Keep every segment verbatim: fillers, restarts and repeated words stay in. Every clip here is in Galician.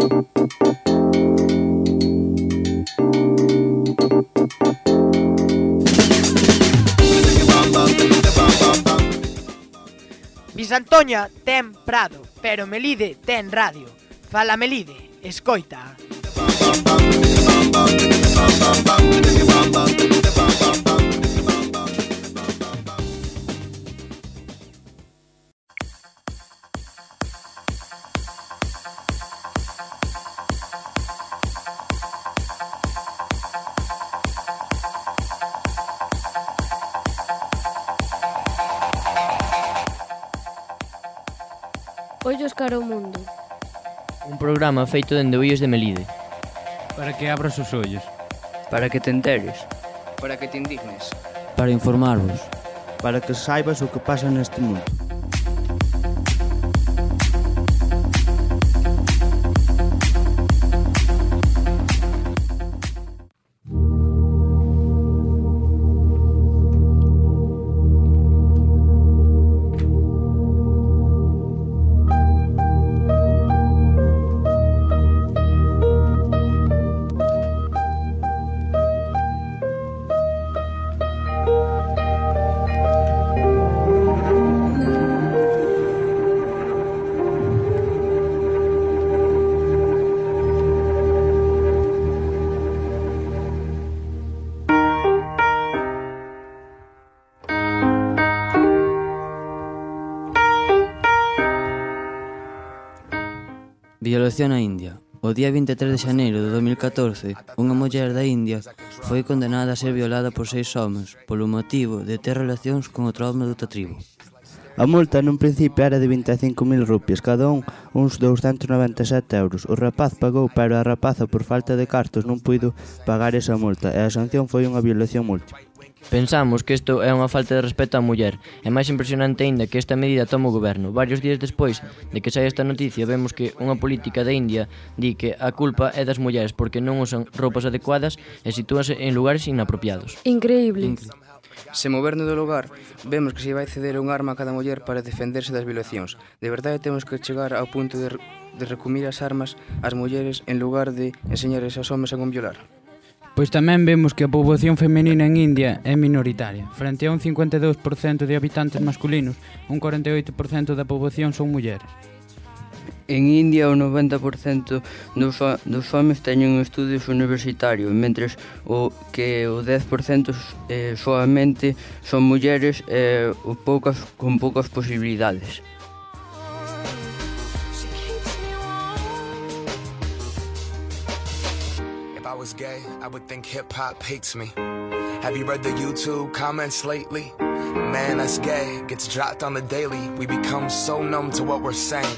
Bisantoña ten prado, pero Melide ten radio. Fala Melide, escoita. Ollos cara ao mundo. Un programa feito dende Ollos de Melide. Para que abras os ollos. Para que te enteres. Para que te indignes. Para informarvos. Para que saibas o que pasa neste mundo. Violación na India. O día vinte e tres de xaneiro de dos mil catorce, unha muller da India foi condenada a ser violada por seis homes polo motivo de ter relacións con outro home doutra tribo. A multa nun principio era de vinte e cinco mil rupias, cada un uns douscentos noventa e sete euros. O rapaz pagou, pero a rapaza por falta de cartos non puido pagar esa multa e a sanción foi unha violación múltiple. Pensamos que isto é unha falta de respeto á muller. É máis impresionante aínda que esta medida toma o goberno. Varios días despois de que saia esta noticia, vemos que unha política da India di que a culpa é das mulleres porque non usan roupas adecuadas e sitúanse en lugares inapropiados. Increíble. Incre- Se moverno do lugar, vemos que se vai ceder un arma a cada muller para defenderse das violacións. De verdade temos que chegar ao punto de, de recumir as armas ás mulleres en lugar de enseñarles aos homes a non violar. Pois tamén vemos que a poboación femenina en India é minoritaria. Frente a un cincuenta e dous por cento de habitantes masculinos, un cuarenta e oito por cento da poboación son mulleres. En India o noventa por cento dos, dos homes teñen estudios universitarios, mentres o que o dez por cento eh, soamente son mulleres eh, o poucas, con poucas posibilidades. I was gay, I would think hip-hop hates me. Have you read the YouTube comments lately? Man, that's gay, gets dropped on the daily. We become so numb to what we're saying.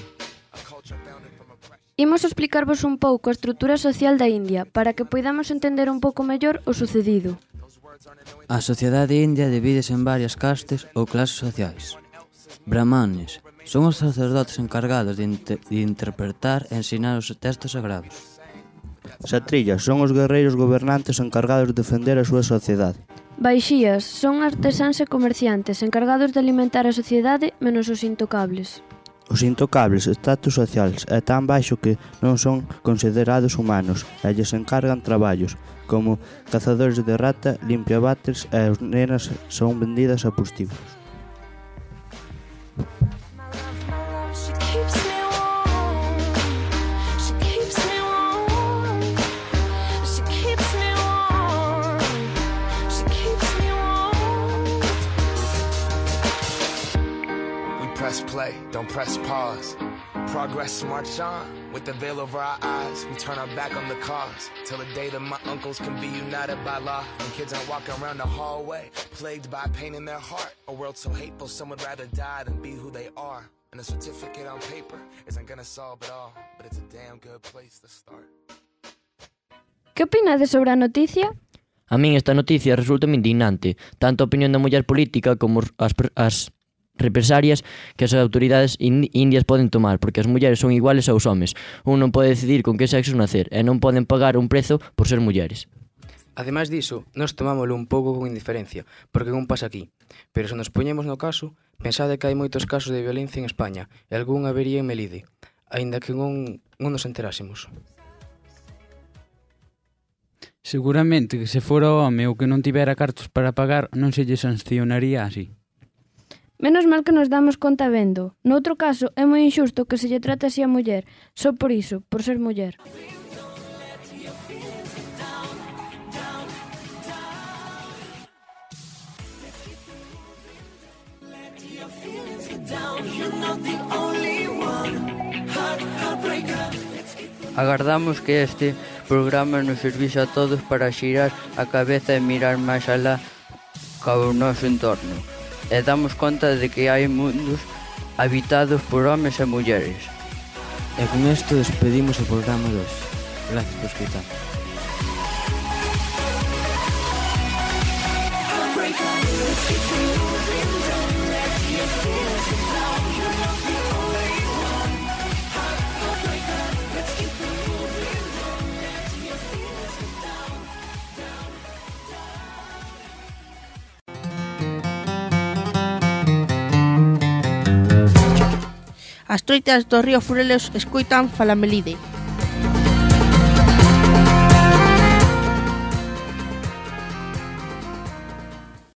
Imos explicarvos un pouco a estrutura social da India para que poidamos entender un pouco mellor o sucedido. A sociedade india divídese en varias castes ou clases sociais. Brahmanes son os sacerdotes encargados de, inter- de interpretar e ensinar os textos sagrados. Satrillas son os guerreiros gobernantes encargados de defender a súa sociedade. Baixías son artesáns e comerciantes encargados de alimentar a sociedade menos os intocables. Os intocables, estatus sociales, é tan baixo que non son considerados humanos e lles encargan traballos, como cazadores de rata, limpiaváteres e as nenas son vendidas a prostíbulos. Press play, don't press pause. Progress march on, with the veil over our eyes. We turn our back on the cause, till the day that my uncles can be united by law. And kids aren't walking around the hallway, plagued by pain in their heart. A world so hateful, some would rather die than be who they are. And a certificate on paper isn't gonna solve it all, but it's a damn good place to start. Que opinades sobre a noticia? A min esta noticia resulta indignante, tanto a opinión da muller política como as, as represalias que as autoridades indias poden tomar, porque as mulleres son iguales aos homes. Un non pode decidir con que sexo nacer e non poden pagar un prezo por ser mulleres. Ademais diso, nós tomámoslo un pouco con indiferencia, porque non pasa aquí. Pero se nos poñemos no caso, pensade que hai moitos casos de violencia en España e algún habería en Melide. aínda que non, non nos enterásemos. Seguramente que se fora o home ou que non tivera cartos para pagar non se lle sancionaría así. Menos mal que nos damos conta vendo. Noutro caso, é moi injusto que se lle trate así a muller, só por iso, por ser muller. Agardamos que este programa nos servise a todos para xirar a cabeza e mirar máis alá cao noso entorno. E damos conta de que hai mundos habitados por homes e mulleres. E con isto despedimos o programa de hoxe. Gracias por escutar. As troitas do río Furelos escoitan Falamelide.